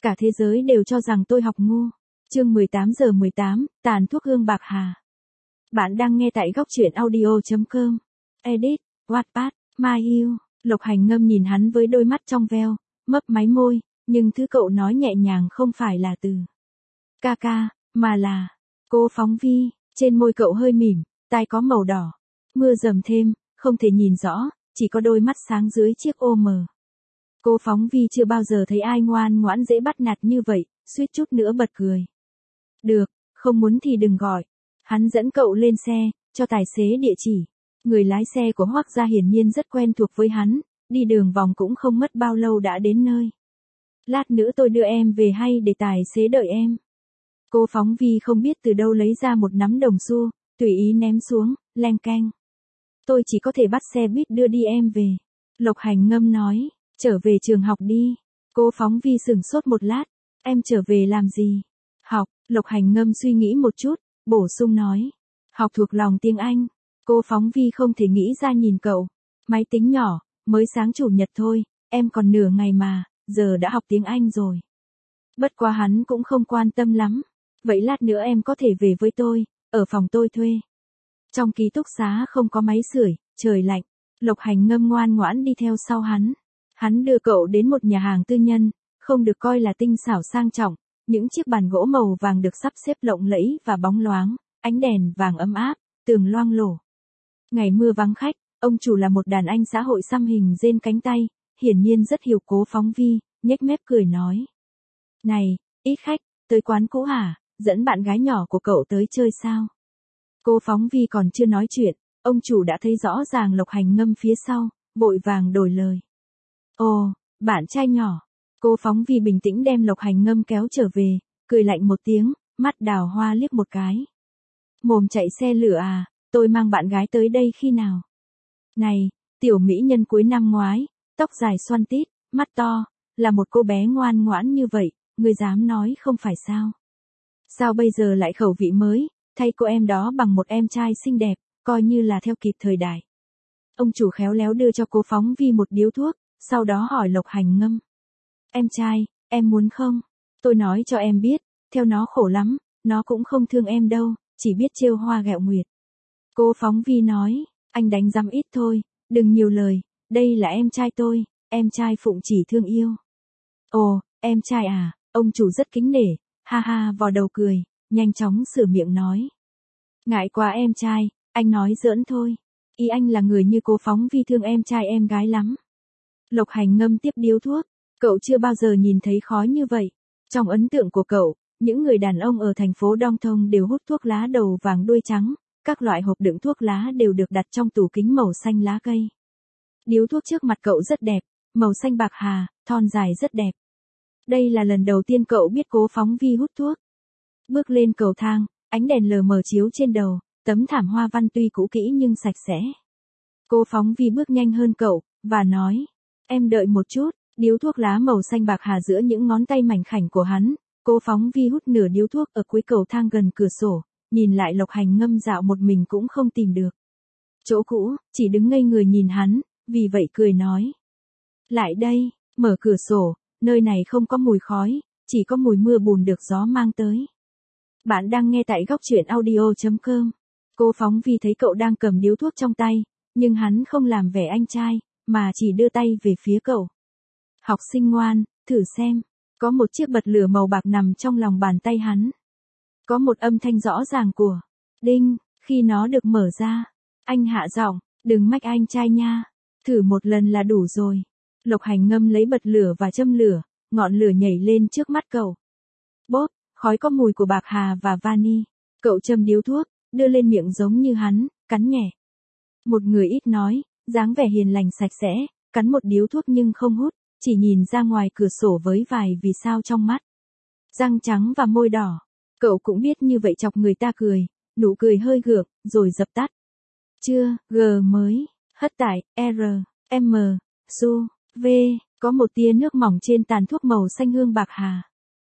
Cả thế giới đều cho rằng tôi học ngu. Chương 18:18, tàn thuốc hương bạc hà. Bạn đang nghe tại góc truyện audio.com. Edit, Wattpad, My Hill. Lộc Hành Ngâm nhìn hắn với đôi mắt trong veo, mấp máy môi, nhưng thứ cậu nói nhẹ nhàng không phải là từ ca ca, mà là cô Phóng Vi. Trên môi cậu hơi mỉm, tai có màu đỏ. Mưa dầm thêm, không thể nhìn rõ, chỉ có đôi mắt sáng dưới chiếc ô mờ. Cô Phóng Vi chưa bao giờ thấy ai ngoan ngoãn dễ bắt nạt như vậy, suýt chút nữa bật cười. Được, không muốn thì đừng gọi. Hắn dẫn cậu lên xe, cho tài xế địa chỉ. Người lái xe của Hoắc gia hiển nhiên rất quen thuộc với hắn, đi đường vòng cũng không mất bao lâu đã đến nơi. Lát nữa tôi đưa em về hay để tài xế đợi em? Cô Phóng Vi không biết từ đâu lấy ra một nắm đồng xu, tùy ý ném xuống, leng keng. Tôi chỉ có thể bắt xe buýt đưa đi em về. Lộc Hành Ngâm nói, trở về trường học đi. Cô Phóng Vi sửng sốt một lát, em trở về làm gì? Học. Lộc Hành Ngâm suy nghĩ một chút, bổ sung nói. Học thuộc lòng tiếng Anh. Cô Phóng Vi không thể nghĩ ra nhìn cậu. Máy tính nhỏ, mới sáng chủ nhật thôi, em còn nửa ngày mà, giờ đã học tiếng Anh rồi. Bất quá hắn cũng không quan tâm lắm. Vậy lát nữa em có thể về với tôi, ở phòng tôi thuê. Trong ký túc xá không có máy sưởi, trời lạnh. Lộc Hành Ngâm ngoan ngoãn đi theo sau hắn. Hắn đưa cậu đến một nhà hàng tư nhân, không được coi là tinh xảo sang trọng. Những chiếc bàn gỗ màu vàng được sắp xếp lộng lẫy và bóng loáng, ánh đèn vàng ấm áp, tường loang lổ. Ngày mưa vắng khách, ông chủ là một đàn anh xã hội xăm hình rên cánh tay, hiển nhiên rất hiểu Cố Phóng Vi, nhếch mép cười nói. Này, ít khách, tới quán cũ hả, dẫn bạn gái nhỏ của cậu tới chơi sao? Cô Phóng Vi còn chưa nói chuyện, ông chủ đã thấy rõ ràng Lộc Hành Ngâm phía sau, vội vàng đổi lời. Ồ, bạn trai nhỏ. Cô Phóng Vi bình tĩnh đem Lộc Hành Ngâm kéo trở về, cười lạnh một tiếng, mắt đào hoa liếc một cái. Mồm chạy xe lửa à, tôi mang bạn gái tới đây khi nào? Này, tiểu mỹ nhân cuối năm ngoái, tóc dài xoăn tít, mắt to, là một cô bé ngoan ngoãn như vậy, ngươi dám nói không phải sao? Sao bây giờ lại khẩu vị mới, thay cô em đó bằng một em trai xinh đẹp, coi như là theo kịp thời đại. Ông chủ khéo léo đưa cho cô Phóng Vi một điếu thuốc, sau đó hỏi Lộc Hành Ngâm. Em trai, em muốn không? Tôi nói cho em biết, theo nó khổ lắm, nó cũng không thương em đâu, chỉ biết trêu hoa ghẹo nguyệt. Cô Phóng Vi nói, anh đánh rắm ít thôi, đừng nhiều lời, đây là em trai tôi, em trai phụng chỉ thương yêu. Ồ, em trai à, ông chủ rất kính nể, ha ha vò đầu cười, nhanh chóng sửa miệng nói. Ngại quá em trai, anh nói giỡn thôi, ý anh là người như cô Phóng Vi thương em trai em gái lắm. Lộc Hành Ngâm tiếp điếu thuốc, cậu chưa bao giờ nhìn thấy khói như vậy. Trong ấn tượng của cậu, những người đàn ông ở thành phố Dong Thong đều hút thuốc lá đầu vàng đuôi trắng, các loại hộp đựng thuốc lá đều được đặt trong tủ kính màu xanh lá cây. Điếu thuốc trước mặt cậu rất đẹp, màu xanh bạc hà, thon dài rất đẹp. Đây là lần đầu tiên cậu biết Cố Phóng Vi hút thuốc. Bước lên cầu thang, ánh đèn lờ mờ chiếu trên đầu, tấm thảm hoa văn tuy cũ kỹ nhưng sạch sẽ. Cố Phóng Vi bước nhanh hơn cậu, và nói, em đợi một chút. Điếu thuốc lá màu xanh bạc hà giữa những ngón tay mảnh khảnh của hắn, Cố Phóng Vi hút nửa điếu thuốc ở cuối cầu thang gần cửa sổ, nhìn lại Lộc Hành Ngâm dạo một mình cũng không tìm được chỗ cũ, chỉ đứng ngây người nhìn hắn, vì vậy cười nói. Lại đây, mở cửa sổ, nơi này không có mùi khói, chỉ có mùi mưa bùn được gió mang tới. Bạn đang nghe tại góc truyện audio.com. Cô Phóng Vi thấy cậu đang cầm điếu thuốc trong tay, nhưng hắn không làm vẻ anh trai, mà chỉ đưa tay về phía cậu. Học sinh ngoan, thử xem. Có một chiếc bật lửa màu bạc nằm trong lòng bàn tay hắn. Có một âm thanh rõ ràng của đinh, khi nó được mở ra. Anh hạ giọng, đừng mách anh trai nha. Thử một lần là đủ rồi. Lộc Hành Ngâm lấy bật lửa và châm lửa, ngọn lửa nhảy lên trước mắt cậu. Bốp, khói có mùi của bạc hà và vani. Cậu châm điếu thuốc, đưa lên miệng giống như hắn, cắn nhẹ. Một người ít nói, dáng vẻ hiền lành sạch sẽ, cắn một điếu thuốc nhưng không hút. Chỉ nhìn ra ngoài cửa sổ với vài vì sao trong mắt. Răng trắng và môi đỏ. Cậu cũng biết như vậy chọc người ta cười, nụ cười hơi gượng, rồi dập tắt. Chưa, G mới, hất tải, R, M, Su, V, có một tia nước mỏng trên tàn thuốc màu xanh hương bạc hà.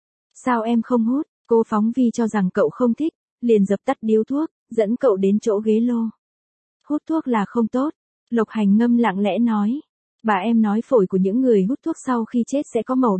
Sao em không hút? Cô Phóng Vi cho rằng cậu không thích, liền dập tắt điếu thuốc, dẫn cậu đến chỗ ghế lô. Hút thuốc là không tốt. Lộc Hành Ngâm lặng lẽ nói. Bà em nói phổi của những người hút thuốc sau khi chết sẽ có màu đen,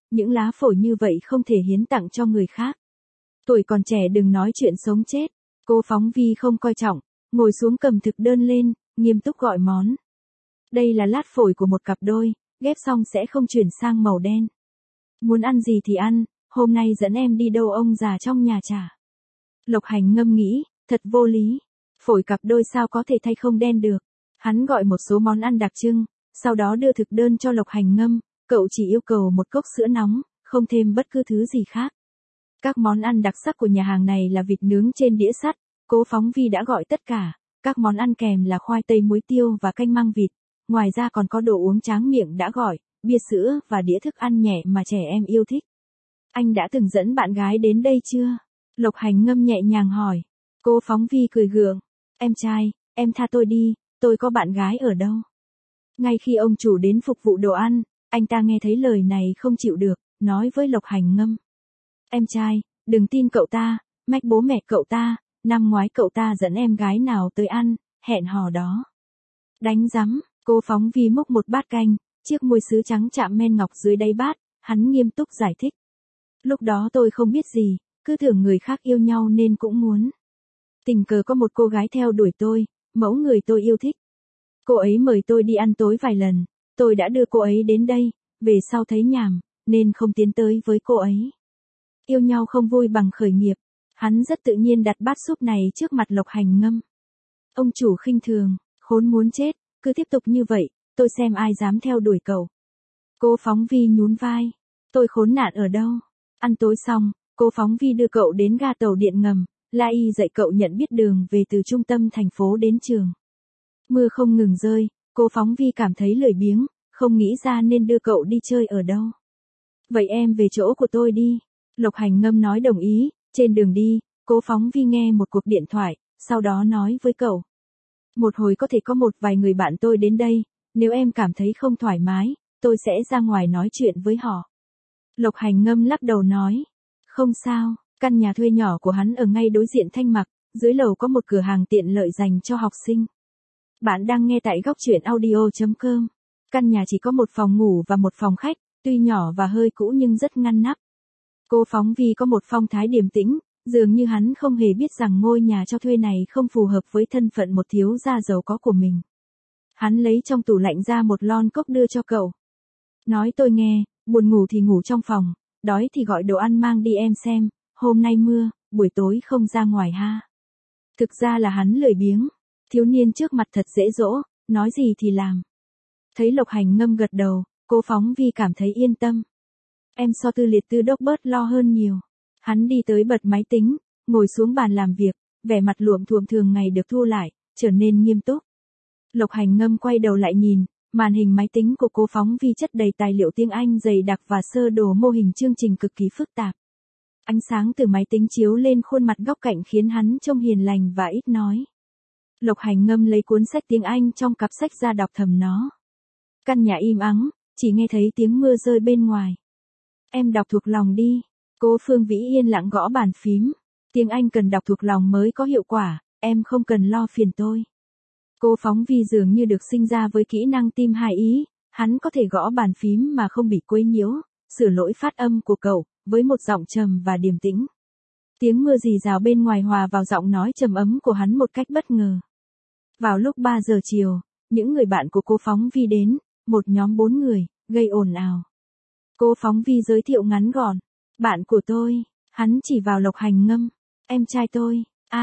những lá phổi như vậy không thể hiến tặng cho người khác. Tuổi còn trẻ đừng nói chuyện sống chết. Cô phóng vi không coi trọng, ngồi xuống cầm thực đơn lên, nghiêm túc gọi món. Đây là lát phổi của một cặp đôi, ghép xong sẽ không chuyển sang màu đen. Muốn ăn gì thì ăn, hôm nay dẫn em đi đâu ông già trong nhà trả. Lộc Hành ngâm nghĩ, thật vô lý. Phổi cặp đôi sao có thể thay không đen được. Hắn gọi một số món ăn đặc trưng, sau đó đưa thực đơn cho Lộc Hành ngâm, cậu chỉ yêu cầu một cốc sữa nóng, không thêm bất cứ thứ gì khác. Các món ăn đặc sắc của nhà hàng này là vịt nướng trên đĩa sắt, Cố phóng vi đã gọi tất cả, các món ăn kèm là khoai tây muối tiêu và canh măng vịt, ngoài ra còn có đồ uống tráng miệng đã gọi, bia sữa và đĩa thức ăn nhẹ mà trẻ em yêu thích. Anh đã từng dẫn bạn gái đến đây chưa? Lộc Hành ngâm nhẹ nhàng hỏi. Cô phóng vi cười gượng. Em trai, em tha tôi đi, tôi có bạn gái ở đâu? Ngay khi ông chủ đến phục vụ đồ ăn, anh ta nghe thấy lời này không chịu được, nói với Lộc Hành ngâm. Em trai, đừng tin cậu ta, mách bố mẹ cậu ta, năm ngoái cậu ta dẫn em gái nào tới ăn, hẹn hò đó. Đánh rắm, cô phóng vi múc một bát canh, chiếc muôi sứ trắng chạm men ngọc dưới đáy bát, hắn nghiêm túc giải thích. Lúc đó tôi không biết gì, cứ tưởng người khác yêu nhau nên cũng muốn. Tình cờ có một cô gái theo đuổi tôi, mẫu người tôi yêu thích. Cô ấy mời tôi đi ăn tối vài lần, tôi đã đưa cô ấy đến đây, về sau thấy nhàm, nên không tiến tới với cô ấy. Yêu nhau không vui bằng khởi nghiệp, hắn rất tự nhiên đặt bát súp này trước mặt Lộc Hành ngâm. Ông chủ khinh thường, khốn muốn chết, cứ tiếp tục như vậy, tôi xem ai dám theo đuổi cậu. Cô phóng vi nhún vai, tôi khốn nạn ở đâu. Ăn tối xong, cô phóng vi đưa cậu đến ga tàu điện ngầm, La Y dạy cậu nhận biết đường về từ trung tâm thành phố đến trường. Mưa không ngừng rơi, cô phóng vi cảm thấy lười biếng, không nghĩ ra nên đưa cậu đi chơi ở đâu. Vậy em về chỗ của tôi đi. Lộc Hành ngâm nói đồng ý, trên đường đi, cô phóng vi nghe một cuộc điện thoại, sau đó nói với cậu. Một hồi có thể có một vài người bạn tôi đến đây, nếu em cảm thấy không thoải mái, tôi sẽ ra ngoài nói chuyện với họ. Lộc Hành ngâm lắc đầu nói. Không sao, căn nhà thuê nhỏ của hắn ở ngay đối diện Thanh Mặc, dưới lầu có một cửa hàng tiện lợi dành cho học sinh. Bạn đang nghe tại góc truyện audio.com. Căn nhà chỉ có một phòng ngủ và một phòng khách, tuy nhỏ và hơi cũ nhưng rất ngăn nắp. Cô phóng vi có một phong thái điềm tĩnh, dường như hắn không hề biết rằng ngôi nhà cho thuê này không phù hợp với thân phận một thiếu gia giàu có của mình. Hắn lấy trong tủ lạnh ra một lon cốc đưa cho cậu. Nói tôi nghe, buồn ngủ thì ngủ trong phòng, đói thì gọi đồ ăn mang đi em xem, hôm nay mưa, buổi tối không ra ngoài ha. Thực ra là hắn lười biếng, thiếu niên trước mặt thật dễ dỗ, nói gì thì làm. Thấy Lộc Hành ngâm gật đầu, cô phóng vi cảm thấy yên tâm. Em so tư liệt tư đốc bớt lo hơn nhiều. Hắn đi tới bật máy tính, ngồi xuống bàn làm việc, vẻ mặt luộm thuộm thường ngày được thu lại, trở nên nghiêm túc. Lộc Hành ngâm quay đầu lại nhìn, màn hình máy tính của cô phóng vi chất đầy tài liệu tiếng Anh dày đặc và sơ đồ mô hình chương trình cực kỳ phức tạp. Ánh sáng từ máy tính chiếu lên khuôn mặt góc cạnh khiến hắn trông hiền lành và ít nói. Lộc Hành ngâm lấy cuốn sách tiếng Anh trong cặp sách ra đọc thầm nó. Căn nhà im ắng, chỉ nghe thấy tiếng mưa rơi bên ngoài. Em đọc thuộc lòng đi. Cô Phương Vĩ yên lặng gõ bàn phím. Tiếng Anh cần đọc thuộc lòng mới có hiệu quả, em không cần lo phiền tôi. Cô phóng vi dường như được sinh ra với kỹ năng tim hai ý, hắn có thể gõ bàn phím mà không bị quấy nhiễu, sửa lỗi phát âm của cậu, với một giọng trầm và điềm tĩnh. Tiếng mưa rì rào bên ngoài hòa vào giọng nói trầm ấm của hắn một cách bất ngờ. Vào lúc 3 giờ chiều, những người bạn của cô phóng vi đến, một nhóm 4 người, gây ồn ào. Cô phóng vi giới thiệu ngắn gọn. Bạn của tôi, hắn chỉ vào Lộc Hành ngâm. Em trai tôi,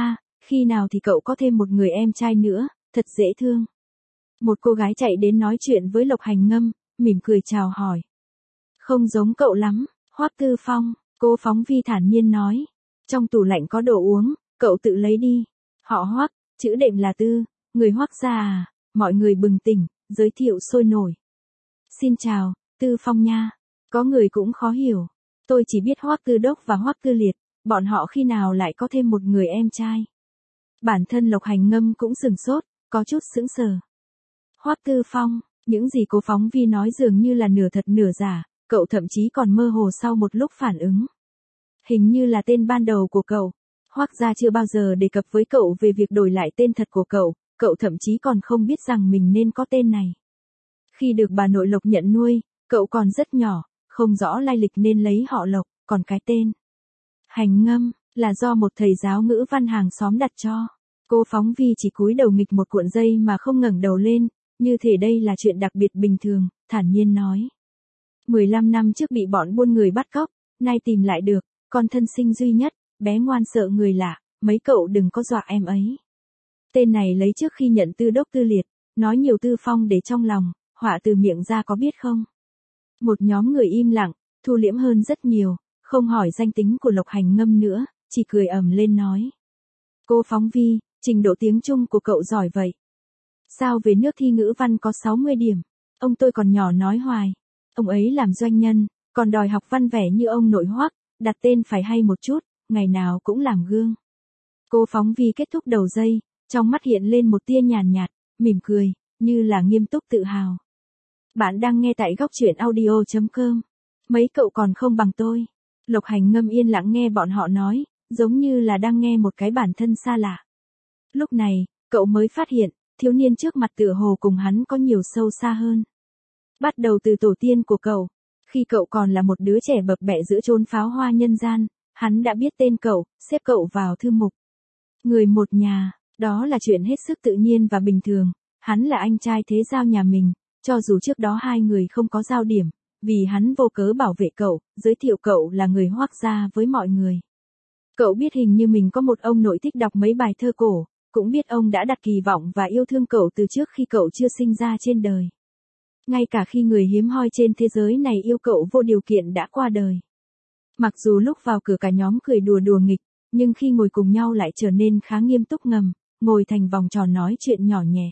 khi nào thì cậu có thêm một người em trai nữa, thật dễ thương. Một cô gái chạy đến nói chuyện với Lộc Hành ngâm, mỉm cười chào hỏi. Không giống cậu lắm, Hoắc Tư Phong, cô phóng vi thản nhiên nói. Trong tủ lạnh có đồ uống, cậu tự lấy đi. Họ Hoắc, chữ đệm là Tư, người Hoắc gia à, mọi người bừng tỉnh, giới thiệu sôi nổi. Xin chào, Tư Phong nha. Có người cũng khó hiểu. Tôi chỉ biết Hoắc Tư Đốc và Hoắc Tư Liệt, bọn họ khi nào lại có thêm một người em trai. Bản thân Lộc Hành ngâm cũng sừng sốt, có chút sững sờ. Hoắc Tư Phong, những gì cô phóng vi nói dường như là nửa thật nửa giả, cậu thậm chí còn mơ hồ sau một lúc phản ứng. Hình như là tên ban đầu của cậu. Hoắc gia chưa bao giờ đề cập với cậu về việc đổi lại tên thật của cậu thậm chí còn không biết rằng mình nên có tên này. Khi được bà nội Lộc nhận nuôi, cậu còn rất nhỏ, không rõ lai lịch nên lấy họ Lộc, còn cái tên Hành Ngâm là do một thầy giáo ngữ văn hàng xóm đặt cho. Cô phóng vi chỉ cúi đầu nghịch một cuộn dây mà không ngẩng đầu lên, như thể đây là chuyện đặc biệt bình thường, thản nhiên nói. 15 năm trước bị bọn buôn người bắt cóc, nay tìm lại được, con thân sinh duy nhất, bé ngoan sợ người lạ, mấy cậu đừng có dọa em ấy. Tên này lấy trước khi nhận tư đốc tư liệt, nói nhiều tư phong để trong lòng, họa từ miệng ra có biết không? Một nhóm người im lặng, thu liễm hơn rất nhiều, không hỏi danh tính của Lộc Hành Ngâm nữa, chỉ cười ầm lên nói. Cô phóng vi, trình độ tiếng Trung của cậu giỏi vậy. Sao về nước thi ngữ văn có 60 điểm? Ông tôi còn nhỏ nói hoài. Ông ấy làm doanh nhân, còn đòi học văn vẻ như ông nội Hoắc, đặt tên phải hay một chút, ngày nào cũng làm gương. Cô phóng vi kết thúc đầu dây, trong mắt hiện lên một tia nhàn nhạt, mỉm cười, như là nghiêm túc tự hào. Bạn đang nghe tại góc truyện audio.com. Mấy cậu còn không bằng tôi. Lộc Hành Ngâm yên lặng nghe bọn họ nói, giống như là đang nghe một cái bản thân xa lạ. Lúc này, cậu mới phát hiện, thiếu niên trước mặt tựa hồ cùng hắn có nhiều sâu xa hơn. Bắt đầu từ tổ tiên của cậu, khi cậu còn là một đứa trẻ bập bẹ giữa chốn pháo hoa nhân gian, hắn đã biết tên cậu, xếp cậu vào thư mục. Người một nhà, đó là chuyện hết sức tự nhiên và bình thường, hắn là anh trai thế giao nhà mình, cho dù trước đó hai người không có giao điểm, vì hắn vô cớ bảo vệ cậu, giới thiệu cậu là người Hoắc gia với mọi người. Cậu biết hình như mình có một ông nội thích đọc mấy bài thơ cổ, cũng biết ông đã đặt kỳ vọng và yêu thương cậu từ trước khi cậu chưa sinh ra trên đời. Ngay cả khi người hiếm hoi trên thế giới này yêu cậu vô điều kiện đã qua đời. Mặc dù lúc vào cửa cả nhóm cười đùa đùa nghịch, nhưng khi ngồi cùng nhau lại trở nên khá nghiêm túc ngầm, ngồi thành vòng tròn nói chuyện nhỏ nhẹ.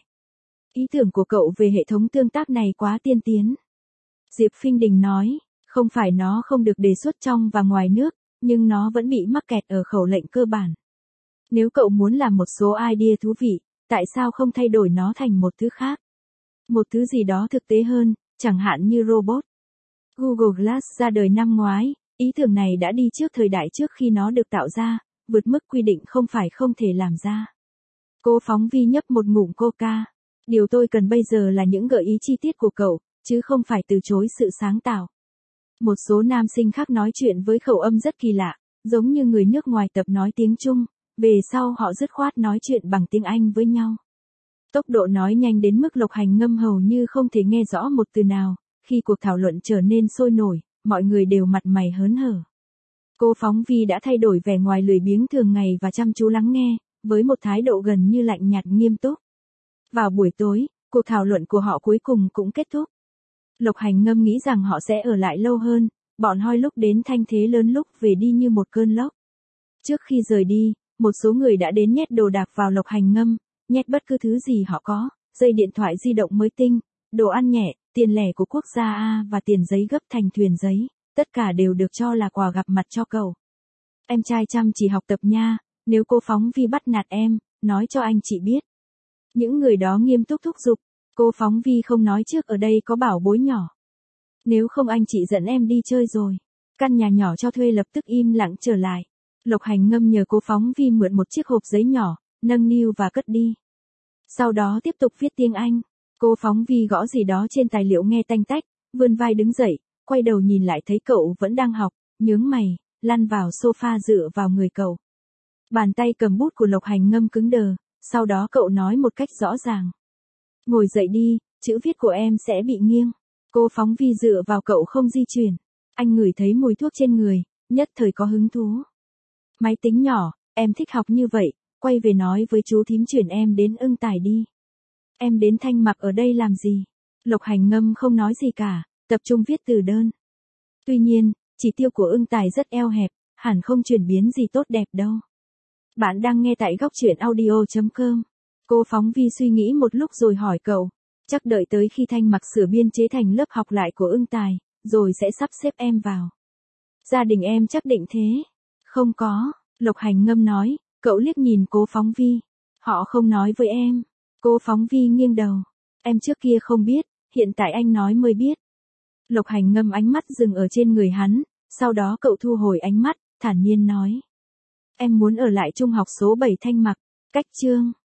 Ý tưởng của cậu về hệ thống tương tác này quá tiên tiến. Diệp Phinh Đình nói, không phải nó không được đề xuất trong và ngoài nước, nhưng nó vẫn bị mắc kẹt ở khẩu lệnh cơ bản. Nếu cậu muốn làm một số idea thú vị, tại sao không thay đổi nó thành một thứ khác? Một thứ gì đó thực tế hơn, chẳng hạn như robot. Google Glass ra đời năm ngoái, ý tưởng này đã đi trước thời đại trước khi nó được tạo ra, vượt mức quy định không phải không thể làm ra. Cô phóng vi nhấp một ngụm coca. Điều tôi cần bây giờ là những gợi ý chi tiết của cậu, chứ không phải từ chối sự sáng tạo. Một số nam sinh khác nói chuyện với khẩu âm rất kỳ lạ, giống như người nước ngoài tập nói tiếng Trung, về sau họ dứt khoát nói chuyện bằng tiếng Anh với nhau. Tốc độ nói nhanh đến mức Lộc Hành Ngâm hầu như không thể nghe rõ một từ nào, khi cuộc thảo luận trở nên sôi nổi, mọi người đều mặt mày hớn hở. Cô phóng vi đã thay đổi vẻ ngoài lười biếng thường ngày và chăm chú lắng nghe, với một thái độ gần như lạnh nhạt nghiêm túc. Vào buổi tối, cuộc thảo luận của họ cuối cùng cũng kết thúc. Lộc Hành Ngâm nghĩ rằng họ sẽ ở lại lâu hơn, bọn hoi lúc đến thanh thế lớn lúc về đi như một cơn lốc. Trước khi rời đi, một số người đã đến nhét đồ đạc vào Lộc Hành Ngâm, nhét bất cứ thứ gì họ có, dây điện thoại di động mới tinh, đồ ăn nhẹ, tiền lẻ của quốc gia A và tiền giấy gấp thành thuyền giấy, tất cả đều được cho là quà gặp mặt cho cậu. Em trai chăm chỉ học tập nha, nếu cô phóng vi bắt nạt em, nói cho anh chị biết. Những người đó nghiêm túc thúc giục, cô phóng vi không nói trước ở đây có bảo bối nhỏ. Nếu không anh chị dẫn em đi chơi rồi. Căn nhà nhỏ cho thuê lập tức im lặng trở lại. Lộc Hành Ngâm nhờ cô phóng vi mượn một chiếc hộp giấy nhỏ, nâng niu và cất đi. Sau đó tiếp tục viết tiếng Anh. Cô phóng vi gõ gì đó trên tài liệu nghe tanh tách, vươn vai đứng dậy, quay đầu nhìn lại thấy cậu vẫn đang học, nhướng mày, lăn vào sofa dựa vào người cậu. Bàn tay cầm bút của Lộc Hành Ngâm cứng đờ, sau đó cậu nói một cách rõ ràng. Ngồi dậy đi, chữ viết của em sẽ bị nghiêng. Cô phóng vi dựa vào cậu không di chuyển. Anh ngửi thấy mùi thuốc trên người, nhất thời có hứng thú. Máy tính nhỏ, em thích học như vậy, quay về nói với chú thím chuyển em đến Ưng Tài đi. Em đến Thanh Mặc ở đây làm gì? Lộc Hành Ngâm không nói gì cả, tập trung viết từ đơn. Tuy nhiên, chỉ tiêu của Ưng Tài rất eo hẹp, hẳn không chuyển biến gì tốt đẹp đâu. Bạn đang nghe tại góc truyện audio.com. Cô phóng vi suy nghĩ một lúc rồi hỏi cậu, chắc đợi tới khi Thanh Mặc sửa biên chế thành lớp học lại của Ưng Tài, rồi sẽ sắp xếp em vào. Gia đình em chắc định thế. Không có, Lộc Hành Ngâm nói, cậu liếc nhìn cô phóng vi. Họ không nói với em. Cô phóng vi nghiêng đầu. Em trước kia không biết, hiện tại anh nói mới biết. Lộc Hành Ngâm ánh mắt dừng ở trên người hắn, sau đó cậu thu hồi ánh mắt, thản nhiên nói. Em muốn ở lại trung học số 7 Thanh Mặc, cách Chương.